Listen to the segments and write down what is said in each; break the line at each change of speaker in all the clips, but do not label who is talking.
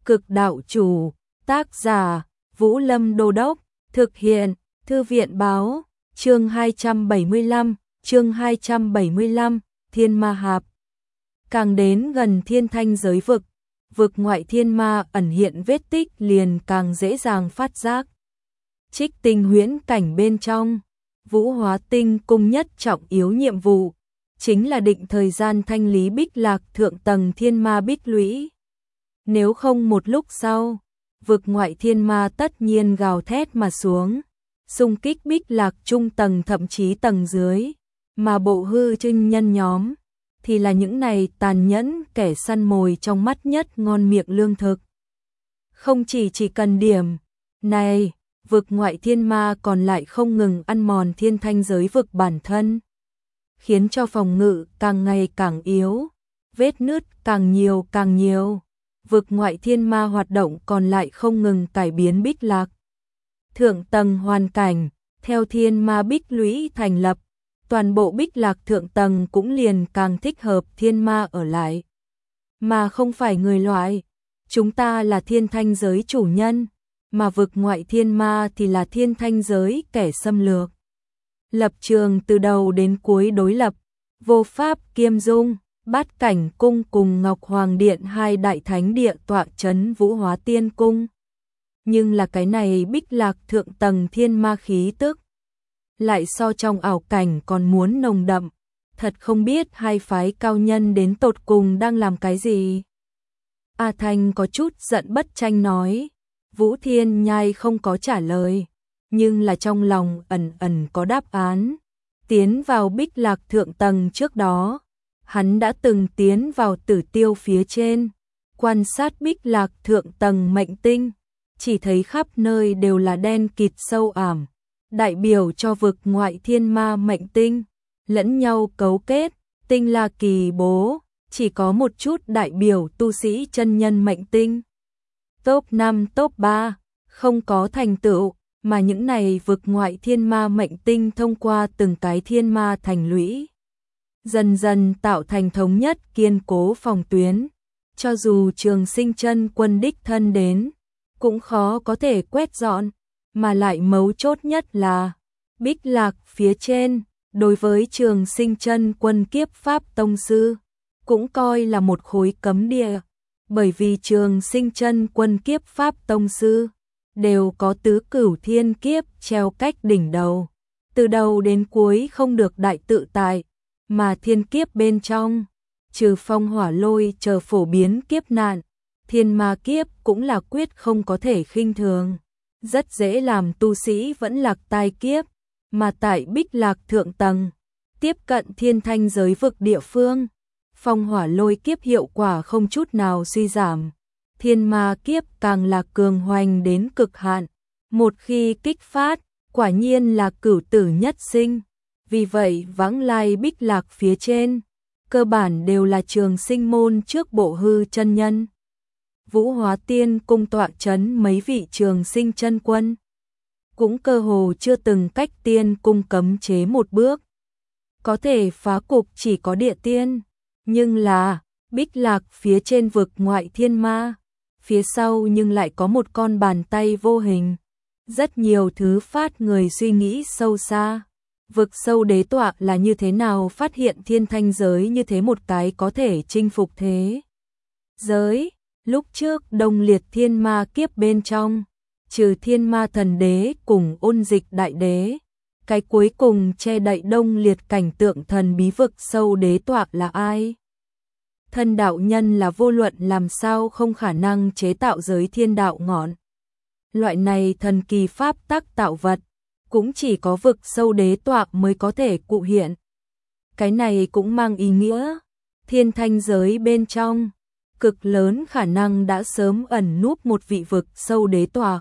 Cực đạo chủ, tác giả, Vũ Lâm Đô Đốc, thực hiện, Thư viện báo, chương 275, Thiên Ma Hạp. Càng đến gần thiên thanh giới vực, vực ngoại thiên ma ẩn hiện vết tích liền càng dễ dàng phát giác. Trích tinh huyễn cảnh bên trong, Vũ Hóa Tinh cung nhất trọng yếu nhiệm vụ, chính là định thời gian thanh lý bích lạc thượng tầng thiên ma bích lũy. Nếu không một lúc sau, vực ngoại thiên ma tất nhiên gào thét mà xuống, xung kích bích lạc trung tầng thậm chí tầng dưới, mà bộ hư trinh nhân nhóm thì là những này tàn nhẫn kẻ săn mồi trong mắt nhất ngon miệng lương thực. Không chỉ cần điểm này, vực ngoại thiên ma còn lại không ngừng ăn mòn thiên thanh giới vực bản thân, khiến cho phòng ngự càng ngày càng yếu, vết nứt càng nhiều. Vực ngoại thiên ma hoạt động còn lại không ngừng cải biến bích lạc thượng tầng hoàn cảnh, theo thiên ma bích lũy thành lập, toàn bộ bích lạc thượng tầng cũng liền càng thích hợp thiên ma ở lại. Mà không phải người loại, chúng ta là thiên thanh giới chủ nhân, mà vực ngoại thiên ma thì là thiên thanh giới kẻ xâm lược. Lập trường từ đầu đến cuối đối lập, vô pháp kiêm dung. Bát Cảnh cung cùng Ngọc Hoàng Điện hai đại thánh địa tọa trấn Vũ Hóa Tiên cung. Nhưng là cái này bích lạc thượng tầng thiên ma khí tức lại so trong ảo cảnh còn muốn nồng đậm, thật không biết hai phái cao nhân đến tột cùng đang làm cái gì. A Thanh có chút giận bất tranh nói, Vũ Thiên Nhai không có trả lời, nhưng là trong lòng ẩn có đáp án. Tiến vào bích lạc thượng tầng trước đó, hắn đã từng tiến vào tử tiêu phía trên, quan sát bích lạc thượng tầng mệnh tinh, chỉ thấy khắp nơi đều là đen kịt sâu ảm, đại biểu cho vực ngoại thiên ma mệnh tinh, lẫn nhau cấu kết, tinh la kỳ bố, chỉ có một chút đại biểu tu sĩ chân nhân mệnh tinh. Top 5 top 3, không có thành tựu, mà những này vực ngoại thiên ma mệnh tinh thông qua từng cái thiên ma thành lũy, dần dần tạo thành thống nhất kiên cố phòng tuyến, cho dù Trường Sinh Chân Quân đích thân đến, cũng khó có thể quét dọn, mà lại mấu chốt nhất là bích lạc phía trên, đối với Trường Sinh Chân Quân kiếp pháp tông sư, cũng coi là một khối cấm địa, bởi vì Trường Sinh Chân Quân kiếp pháp tông sư đều có tứ cửu thiên kiếp treo cách đỉnh đầu, từ đầu đến cuối không được đại tự tại. Mà thiên kiếp bên trong, trừ phong hỏa lôi chờ phổ biến kiếp nạn, thiên ma kiếp cũng là quyết không có thể khinh thường, rất dễ làm tu sĩ vẫn lạc tai kiếp, mà tại bích lạc thượng tầng, tiếp cận thiên thanh giới vực địa phương, phong hỏa lôi kiếp hiệu quả không chút nào suy giảm, thiên ma kiếp càng là cường hoành đến cực hạn, một khi kích phát, quả nhiên là cửu tử nhất sinh. Vì vậy vãng lai bích lạc phía trên, cơ bản đều là Trường Sinh môn trước bộ hư chân nhân. Vũ Hóa Tiên cung tọa trấn mấy vị Trường Sinh chân quân, cũng cơ hồ chưa từng cách tiên cung cấm chế một bước. Có thể phá cục chỉ có địa tiên, nhưng là bích lạc phía trên vực ngoại thiên ma, phía sau nhưng lại có một con bàn tay vô hình. Rất nhiều thứ phát người suy nghĩ sâu xa. Vực sâu đế tọa là như thế nào phát hiện thiên thanh giới như thế một cái có thể chinh phục thế giới. Lúc trước đông liệt thiên ma kiếp bên trong, trừ thiên ma thần đế cùng ôn dịch đại đế, cái cuối cùng che đậy đông liệt cảnh tượng thần bí vực sâu đế tọa là ai? Thân đạo nhân là vô luận làm sao không khả năng chế tạo giới thiên đạo ngọn. Loại này thần kỳ pháp tắc tạo vật, cũng chỉ có vực sâu đế tọa mới có thể cụ hiện. Cái này cũng mang ý nghĩa, thiên thanh giới bên trong, cực lớn khả năng đã sớm ẩn núp một vị vực sâu đế tọa.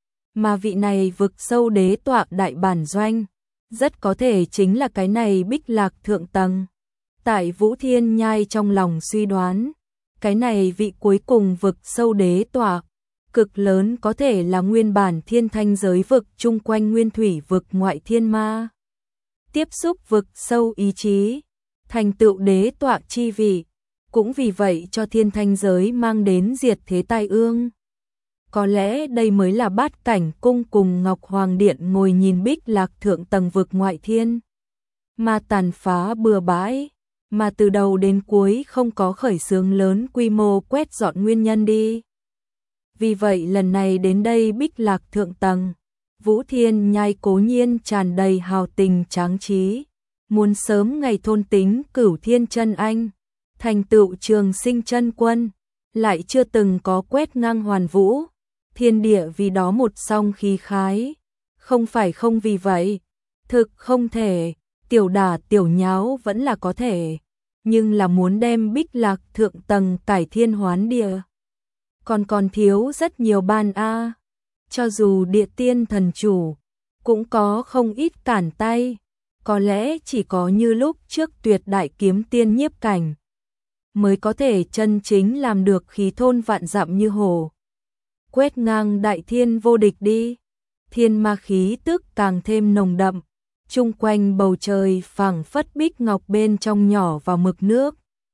Mà vị này vực sâu đế tọa đại bản doanh, rất có thể chính là cái này bích lạc thượng tầng. Tại Vũ Thiên Nhai trong lòng suy đoán, cái này vị cuối cùng vực sâu đế tọa, cực lớn có thể là nguyên bản thiên thanh giới vực chung quanh nguyên thủy vực ngoại thiên ma. Tiếp xúc vực sâu ý chí, thành tựu đế tọa chi vị, cũng vì vậy cho thiên thanh giới mang đến diệt thế tai ương. Có lẽ đây mới là Bát Cảnh Cung cùng Ngọc Hoàng Điện ngồi nhìn Bích Lạc thượng tầng vực ngoại thiên, mà tàn phá bừa bãi, mà từ đầu đến cuối không có khởi xướng lớn quy mô quét dọn nguyên nhân đi. Vì vậy lần này đến đây Bích Lạc thượng tầng, Vũ Thiên Nhai cố nhiên tràn đầy hào tình tráng trí, muốn sớm ngày thôn tính Cửu Thiên chân anh, thành tựu Trường Sinh chân quân, lại chưa từng có quét ngang hoàn vũ, thiên địa vì đó một song khí khái, không phải không vì vậy, thực không thể, tiểu đả tiểu nháo vẫn là có thể, nhưng là muốn đem Bích Lạc thượng tầng cải thiên hoán địa, còn thiếu rất nhiều ban a. Cho dù địa tiên thần chủ cũng có không ít cản tay, có lẽ chỉ có như lúc trước tuyệt đại kiếm tiên nhiếp cảnh mới có thể chân chính làm được khí thôn vạn dặm như hồ, quét ngang đại thiên vô địch đi. Thiên ma khí tức càng thêm nồng đậm, chung quanh bầu trời phảng phất bích ngọc bên trong nhỏ vào mực nước,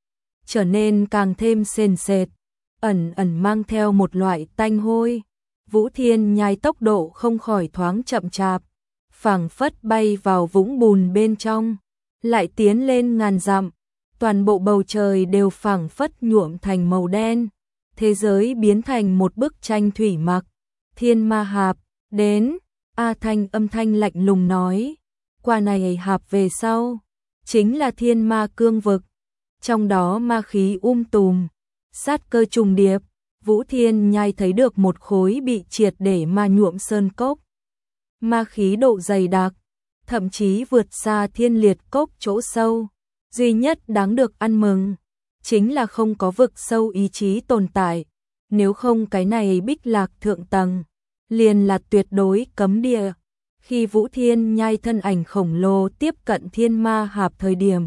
trở nên càng thêm sền sệt, ẩn ẩn mang theo một loại tanh hôi. Vũ Thiên Nhai tốc độ không khỏi thoáng chậm chạp, phảng phất bay vào vũng bùn bên trong, lại tiến lên ngàn dặm, toàn bộ bầu trời đều phảng phất nhuộm thành màu đen, thế giới biến thành một bức tranh thủy mặc. Thiên ma hạp, đến, A Thanh âm thanh lạnh lùng nói, qua này hạp về sau, chính là thiên ma cương vực, trong đó ma khí tùm, sát cơ trùng điệp. Vũ Thiên Nhai thấy được một khối bị triệt để ma nhuộm sơn cốc. Ma khí độ dày đặc, thậm chí vượt xa thiên liệt cốc chỗ sâu. Duy nhất đáng được ăn mừng, chính là không có vực sâu ý chí tồn tại. Nếu không cái này Bích Lạc thượng tầng, liền là tuyệt đối cấm địa. Khi Vũ Thiên Nhai thân ảnh khổng lồ tiếp cận thiên ma hạp thời điểm,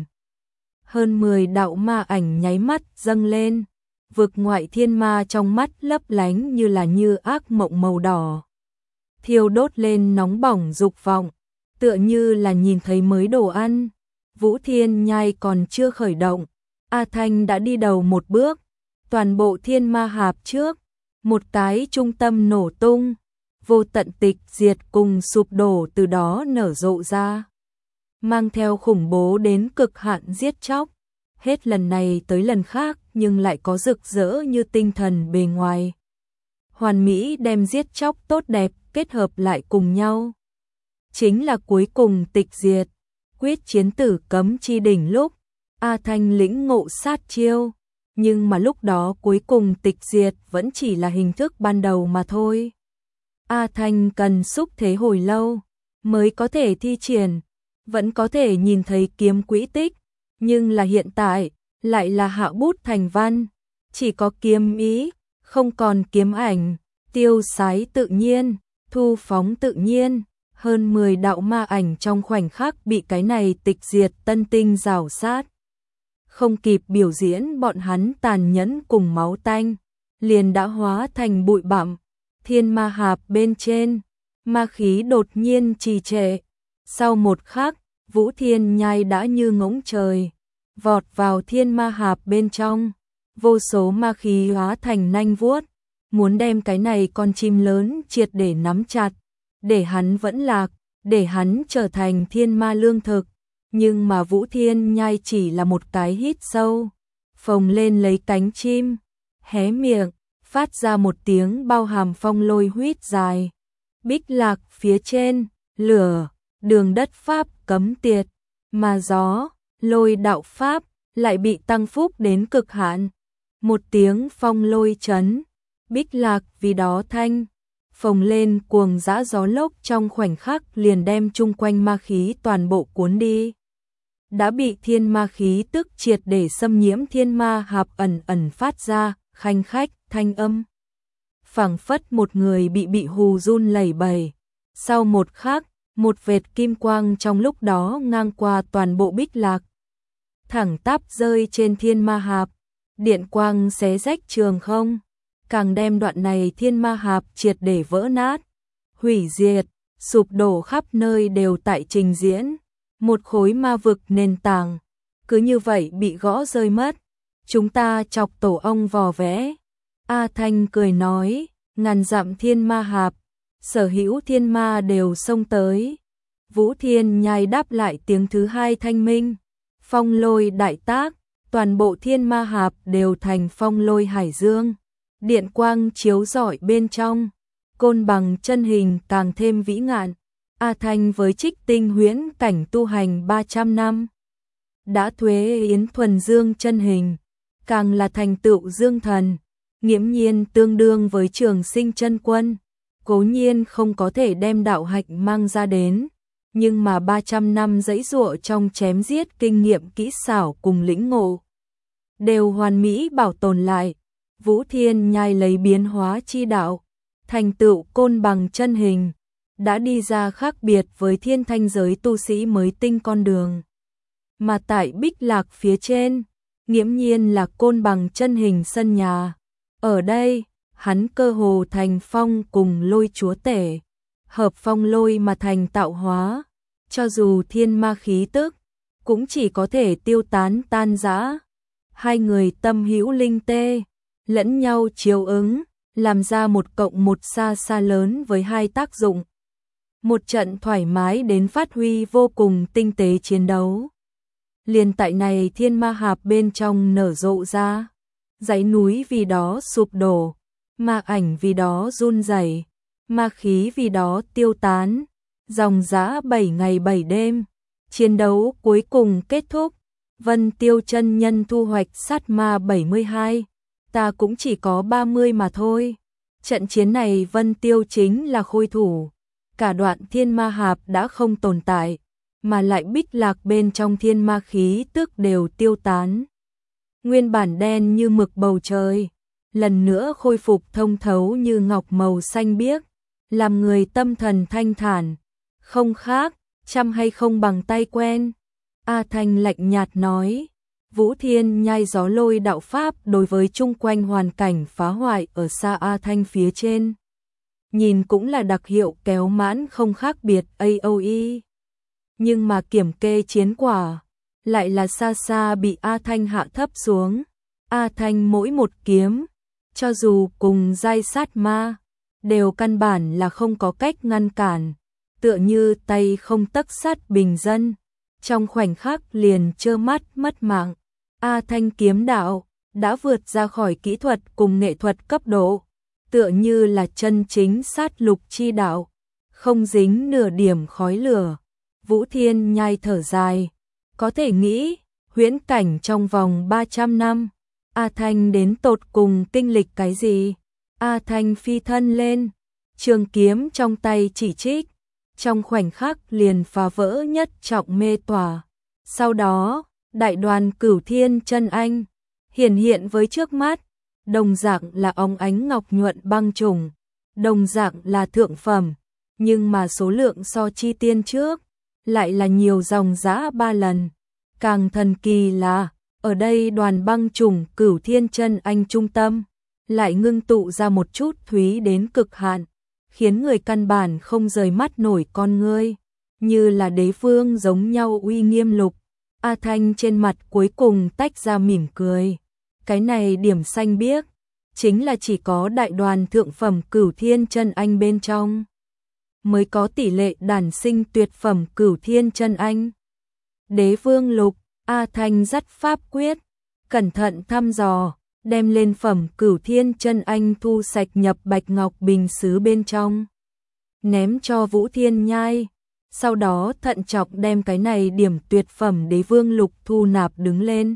hơn 10 đạo ma ảnh nháy mắt dâng lên. Vực ngoại thiên ma trong mắt lấp lánh như ác mộng màu đỏ, thiêu đốt lên nóng bỏng dục vọng, tựa như là nhìn thấy mới đồ ăn. Vũ Thiên Nhai còn chưa khởi động, A Thanh đã đi đầu một bước, toàn bộ thiên ma hạp trước, một cái trung tâm nổ tung, vô tận tịch diệt cùng sụp đổ từ đó nở rộ ra, mang theo khủng bố đến cực hạn giết chóc. Hết lần này tới lần khác nhưng lại có rực rỡ như tinh thần bề ngoài. Hoàn mỹ đem giết chóc tốt đẹp kết hợp lại cùng nhau. Chính là cuối cùng tịch diệt, quyết chiến tử cấm chi đỉnh lúc, A Thanh lĩnh ngộ sát chiêu, nhưng mà lúc đó cuối cùng tịch diệt vẫn chỉ là hình thức ban đầu mà thôi. A Thanh cần xúc thế hồi lâu, mới có thể thi triển, vẫn có thể nhìn thấy kiếm quỹ tích. Nhưng là hiện tại, lại là hạ bút thành văn, chỉ có kiếm ý, không còn kiếm ảnh, tiêu sái tự nhiên, thu phóng tự nhiên, hơn 10 đạo ma ảnh trong khoảnh khắc bị cái này tịch diệt tân tinh rào sát. Không kịp biểu diễn bọn hắn tàn nhẫn cùng máu tanh, liền đã hóa thành bụi bặm. Thiên ma hạp bên trên, ma khí đột nhiên trì trệ, sau một khắc, Vũ Thiên Nhai đã như ngỗng trời, vọt vào thiên ma hạp bên trong, vô số ma khí hóa thành nanh vuốt, muốn đem cái này con chim lớn triệt để nắm chặt, để hắn vẫn lạc, để hắn trở thành thiên ma lương thực. Nhưng mà Vũ Thiên Nhai chỉ là một cái hít sâu, phồng lên lấy cánh chim, hé miệng, phát ra một tiếng bao hàm phong lôi huýt dài. Bích Lạc phía trên, lửa, đường đất pháp cấm tiệt, mà gió, lôi đạo pháp lại bị tăng phúc đến cực hạn. Một tiếng phong lôi chấn, Bích Lạc vì đó thanh, phồng lên cuồng dã gió lốc trong khoảnh khắc liền đem chung quanh ma khí toàn bộ cuốn đi. Đã bị thiên ma khí tức triệt để xâm nhiễm thiên ma hạp ẩn ẩn phát ra, khanh khách, thanh âm. Phảng phất một người bị hù run lẩy bẩy. Sau một khắc, một vệt kim quang trong lúc đó ngang qua toàn bộ Bích Lạc, thẳng tắp rơi trên thiên ma hạp, điện quang xé rách trường không, càng đem đoạn này thiên ma hạp triệt để vỡ nát, hủy diệt, sụp đổ khắp nơi đều tại trình diễn. Một khối ma vực nền tảng, cứ như vậy bị gõ rơi mất. chúng ta chọc tổ ong vò vẽ. A Thanh cười nói, ngàn dặm thiên ma hạp, sở hữu thiên ma đều xông tới. Vũ Thiên Nhai đáp lại tiếng thứ hai thanh minh, phong lôi đại tác, toàn bộ thiên ma hạp đều thành phong lôi hải dương, điện quang chiếu rọi bên trong, côn bằng chân hình càng thêm vĩ ngạn. A Thanh với Trích Tinh huyễn cảnh tu hành 300 năm, đã thuế yến thuần dương chân hình, càng là thành tựu dương thần, nghiễm nhiên tương đương với Trường Sinh chân quân. Cố nhiên không có thể đem đạo hạnh mang ra đến, nhưng mà 300 năm dẫy dụa trong chém giết kinh nghiệm kỹ xảo cùng lĩnh ngộ đều hoàn mỹ bảo tồn lại. Vũ Thiên Nhai lấy biến hóa chi đạo, thành tựu côn bằng chân hình, đã đi ra khác biệt với thiên thanh giới tu sĩ mới tinh con đường. Mà tại Bích Lạc phía trên, nghiễm nhiên là côn bằng chân hình sân nhà. Ở đây, hắn cơ hồ thành phong cùng lôi chúa tể, hợp phong lôi mà thành tạo hóa, cho dù thiên ma khí tức, cũng chỉ có thể tiêu tán tan rã. Hai người tâm hữu linh tê, lẫn nhau chiếu ứng, làm ra một cộng một xa xa lớn với hai tác dụng. Một trận thoải mái đến phát huy vô cùng tinh tế chiến đấu. Liền tại này thiên ma hạp bên trong nở rộ ra, dãy núi vì đó sụp đổ, ma ảnh vì đó run rẩy, ma khí vì đó tiêu tán, dòng dã 7 ngày 7 đêm, chiến đấu cuối cùng kết thúc. Vân Tiêu chân nhân thu hoạch sát ma 72, ta cũng chỉ có 30 mà thôi. Trận chiến này Vân Tiêu chính là khôi thủ, cả đoạn thiên ma hạp đã không tồn tại, mà lại Bích Lạc bên trong thiên ma khí tức đều tiêu tán. Nguyên bản đen như mực bầu trời, lần nữa khôi phục thông thấu như ngọc màu xanh biếc, làm người tâm thần thanh thản, không khác, chăm hay không bằng tay quen. A Thanh lạnh nhạt nói, Vũ Thiên Nhai gió lôi đạo pháp đối với chung quanh hoàn cảnh phá hoại ở xa A Thanh phía trên. Nhìn cũng là đặc hiệu kéo mãn không khác biệt AOE. Nhưng mà kiểm kê chiến quả, lại là xa xa bị A Thanh hạ thấp xuống. A Thanh mỗi một kiếm, cho dù cùng giai sát ma, đều căn bản là không có cách ngăn cản, tựa như tay không tấc sắt bình dân, trong khoảnh khắc liền trơ mắt mất mạng. A Thanh kiếm đạo đã vượt ra khỏi kỹ thuật cùng nghệ thuật cấp độ, tựa như là chân chính sát lục chi đạo, không dính nửa điểm khói lửa. Vũ Thiên Nhai thở dài, có thể nghĩ, huyễn cảnh trong vòng 300 năm, A Thanh đến tột cùng kinh lịch cái gì? A Thanh phi thân lên, trường kiếm trong tay chỉ trích, trong khoảnh khắc liền phá vỡ nhất trọng mê tỏa. Sau đó, đại đoàn Cửu Thiên chân anh hiển hiện với trước mắt, đồng dạng là óng ánh ngọc nhuận băng trùng, đồng dạng là thượng phẩm, nhưng mà số lượng so chi tiên trước lại là nhiều dòng dã 3 lần. Càng thần kỳ là, ở đây đoàn băng trùng Cửu Thiên chân anh trung tâm, lại ngưng tụ ra một chút thúy đến cực hạn, khiến người căn bản không rời mắt nổi con ngươi, như là đế vương giống nhau uy nghiêm lục. A Thanh trên mặt cuối cùng tách ra mỉm cười. Cái này điểm xanh biếc, chính là chỉ có đại đoàn thượng phẩm Cửu Thiên chân anh bên trong mới có tỷ lệ đản sinh tuyệt phẩm Cửu Thiên chân anh. Đế vương lục, A Thanh dắt pháp quyết, cẩn thận thăm dò, đem lên phẩm Cửu Thiên chân anh thu sạch nhập bạch ngọc bình sứ bên trong, ném cho Vũ Thiên Nhai, sau đó thận trọng đem cái này điểm tuyệt phẩm đế vương lục thu nạp đứng lên.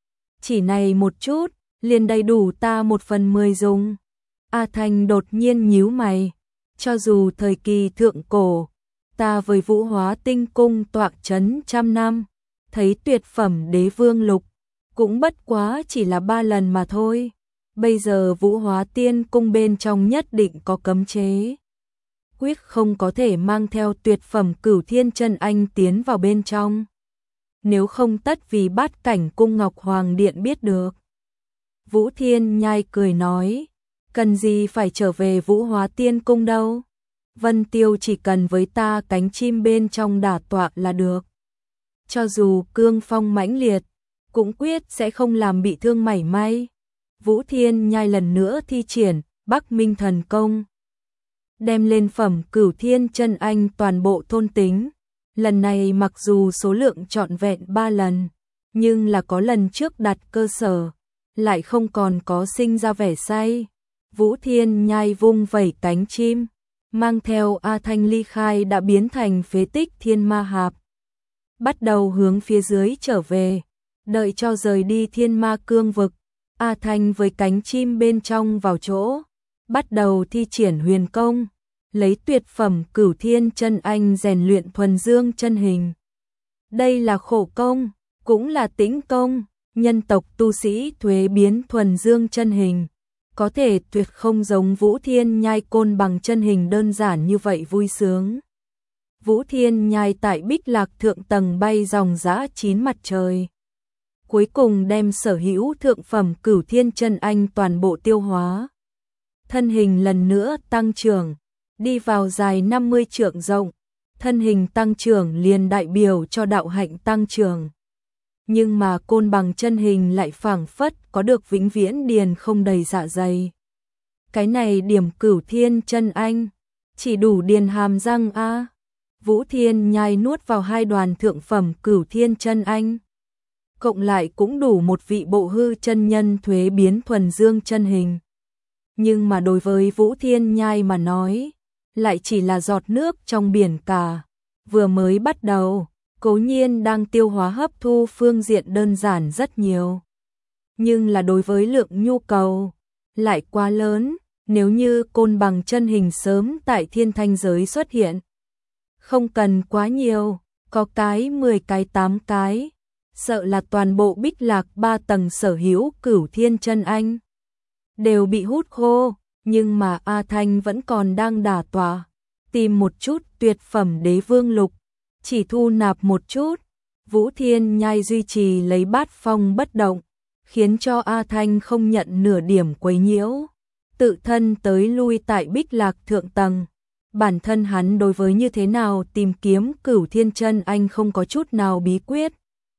Chỉ này một chút, liền đầy đủ ta 1/10 dùng. A Thanh đột nhiên nhíu mày, cho dù thời kỳ thượng cổ, ta với Vũ Hóa Tinh cung tọa chấn trăm năm, thấy tuyệt phẩm đế vương lục, cũng bất quá chỉ là 3 lần mà thôi. Bây giờ Vũ Hóa Tiên cung bên trong nhất định có cấm chế, quyết không có thể mang theo tuyệt phẩm Cửu Thiên chân anh tiến vào bên trong. Nếu không tất vì Bát Cảnh cung Ngọc Hoàng điện biết được. Vũ Thiên Nhai cười nói, cần gì phải trở về Vũ Hóa Tiên cung đâu. Vân Tiêu chỉ cần với ta cánh chim bên trong đả tọa là được. Cho dù cương phong mãnh liệt, cũng quyết sẽ không làm bị thương mảy may. Vũ Thiên Nhai lần nữa thi triển Bắc Minh thần công, đem lên phẩm Cửu Thiên Chân Anh toàn bộ thôn tính. Lần này mặc dù số lượng trọn vẹn 3 lần, nhưng là có lần trước đặt cơ sở, lại không còn có sinh ra vẻ say. Vũ Thiên Nhai vung vẩy cánh chim, mang theo A Thanh ly khai đã biến thành phế tích Thiên Ma Hạp, bắt đầu hướng phía dưới trở về. Đợi cho rời đi Thiên Ma Cương vực, A Thanh với cánh chim bên trong vào chỗ, bắt đầu thi triển huyền công, lấy tuyệt phẩm Cửu Thiên Chân Anh rèn luyện thuần dương chân hình. Đây là khổ công, cũng là tĩnh công, nhân tộc tu sĩ thuế biến thuần dương chân hình, có thể tuyệt không giống Vũ Thiên Nhai côn bằng chân hình đơn giản như vậy vui sướng. Vũ Thiên Nhai tại Bích Lạc thượng tầng bay dòng dã 9 mặt trời, cuối cùng đem sở hữu thượng phẩm Cửu Thiên Chân Anh toàn bộ tiêu hóa. Thân hình lần nữa tăng trưởng, đi vào dài 50 trượng rộng, thân hình tăng trưởng liền đại biểu cho đạo hạnh tăng trưởng. Nhưng mà côn bằng chân hình lại phảng phất có được vĩnh viễn điền không đầy dạ dày. Cái này điểm Cửu Thiên Chân Anh, chỉ đủ điền hàm răng a. Vũ Thiên Nhai nuốt vào 2 đoàn thượng phẩm Cửu Thiên Chân Anh, cộng lại cũng đủ một vị bộ hư chân nhân thuế biến thuần dương chân hình. Nhưng mà đối với Vũ Thiên Nhai mà nói, lại chỉ là giọt nước trong biển cả. Vừa mới bắt đầu, cố nhiên đang tiêu hóa hấp thu phương diện đơn giản rất nhiều. Nhưng là đối với lượng nhu cầu, lại quá lớn. Nếu như côn bằng chân hình sớm tại thiên thanh giới xuất hiện, không cần quá nhiều, có cái 10 cái 8 cái, sợ là toàn bộ Bích Lạc 3 tầng sở hữu Cửu Thiên Chân Anh đều bị hút khô. Nhưng mà A Thanh vẫn còn đang đả tọa, tìm một chút tuyệt phẩm Đế Vương Lục, chỉ thu nạp một chút. Vũ Thiên Nhai duy trì lấy bát phong bất động, khiến cho A Thanh không nhận nửa điểm quấy nhiễu, tự thân tới lui tại Bích Lạc thượng tầng. Bản thân hắn đối với như thế nào tìm kiếm Cửu Thiên Chân Anh không có chút nào bí quyết.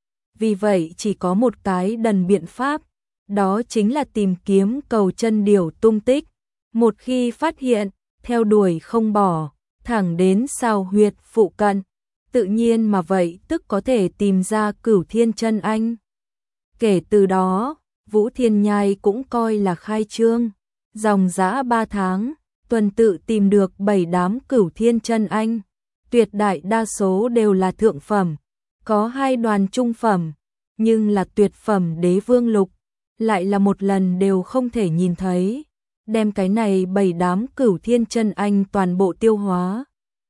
Vì vậy chỉ có một cái đần biện pháp, đó chính là tìm kiếm cầu chân điểu tung tích. Một khi phát hiện, theo đuổi không bỏ, thẳng đến sao huyệt phụ cận, tự nhiên mà vậy tức có thể tìm ra Cửu Thiên Chân Anh. Kể từ đó, Vũ Thiên Nhai cũng coi là khai trương, dòng dã 3 tháng, tuần tự tìm được 7 đám Cửu Thiên Chân Anh, tuyệt đại đa số đều là thượng phẩm, có 2 đoàn trung phẩm, nhưng là tuyệt phẩm Đế Vương Lục, lại là một lần đều không thể nhìn thấy. Đem cái này 7 đám Cửu Thiên Chân Anh toàn bộ tiêu hóa.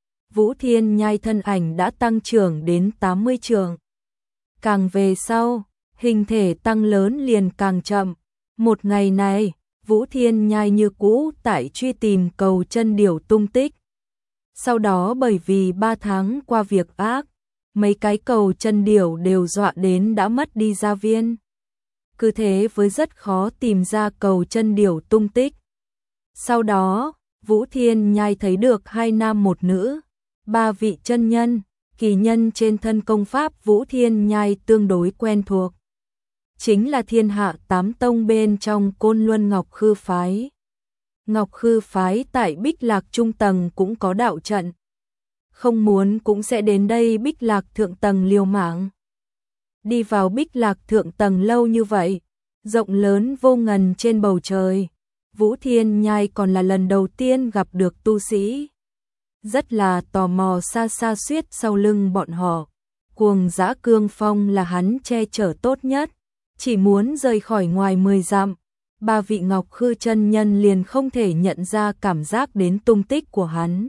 Vũ Thiên Nhai thân ảnh đã tăng trưởng đến 80 trượng. Càng về sau, hình thể tăng lớn liền càng chậm. Một ngày này, Vũ Thiên Nhai như cũ tại truy tìm cầu chân điểu tung tích. Sau đó bởi vì 3 tháng qua việc ác, mấy cái cầu chân điểu đều dọa đến đã mất đi gia viên. Cứ thế với rất khó tìm ra cầu chân điểu tung tích. Sau đó, Vũ Thiên Nhai thấy được 2 nam 1 nữ, 3 vị chân nhân, kỳ nhân trên thân công pháp Vũ Thiên Nhai tương đối quen thuộc. Chính là thiên hạ 8 tông bên trong Côn Luân Ngọc Khư Phái. Ngọc Khư Phái tại Bích Lạc trung tầng cũng có đạo trận. Không muốn cũng sẽ đến đây Bích Lạc thượng tầng liều mạng. Đi vào Bích Lạc thượng tầng lâu như vậy, rộng lớn vô ngần trên bầu trời, Vũ Thiên Nhai còn là lần đầu tiên gặp được tu sĩ. Rất là tò mò xa xa suýt sau lưng bọn họ. Cuồng dã cương phong là hắn che chở tốt nhất, chỉ muốn rời khỏi ngoài 10 dặm. 3 vị Ngọc Khư chân nhân liền không thể nhận ra cảm giác đến tung tích của hắn.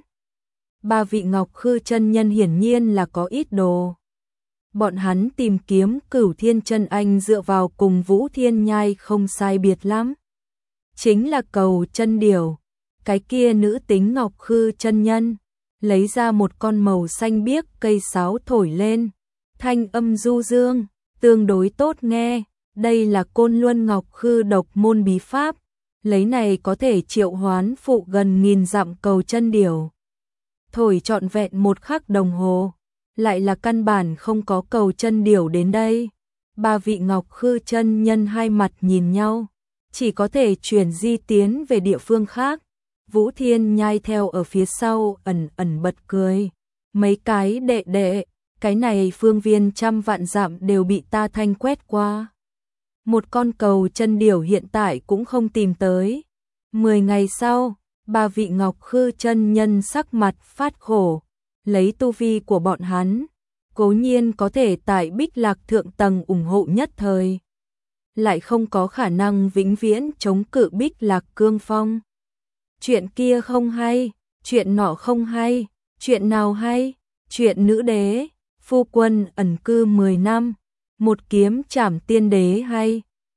3 vị Ngọc Khư chân nhân hiển nhiên là có ít đồ. Bọn hắn tìm kiếm Cửu Thiên Chân Anh dựa vào cùng Vũ Thiên Nhai không sai biệt lắm. Chính là cầu chân điểu. Cái kia nữ tính Ngọc Khư chân nhân lấy ra một con màu xanh biếc cây sáo thổi lên, thanh âm du dương, tương đối tốt nghe. Đây là Côn Luân Ngọc Khư độc môn bí pháp, lấy này có thể triệu hoán phụ gần 1000 dặm cầu chân điểu. Thổi trọn vẹn 1 khắc đồng hồ, lại là căn bản không có cầu chân điểu đến đây. Ba vị Ngọc Khư chân nhân hai mặt nhìn nhau, chỉ có thể chuyển di tiến về địa phương khác. Vũ Thiên Nhai theo ở phía sau ẩn ẩn bật cười. Mấy cái đệ đệ, cái này phương viên trăm vạn dặm đều bị ta thanh quét qua. Một con cầu chân điểu hiện tại cũng không tìm tới. 10 ngày sau, ba vị Ngọc Khư chân nhân sắc mặt phát khổ, lấy tu vi của bọn hắn, cố nhiên có thể tại Bích Lạc thượng tầng ủng hộ nhất thời, lại không có khả năng vĩnh viễn chống cự Bích Lạc cương phong. Chuyện kia không hay, chuyện nọ không hay, chuyện nào hay? Chuyện nữ đế, phu quân ẩn cư 10 năm, một kiếm trảm tiên đế hay?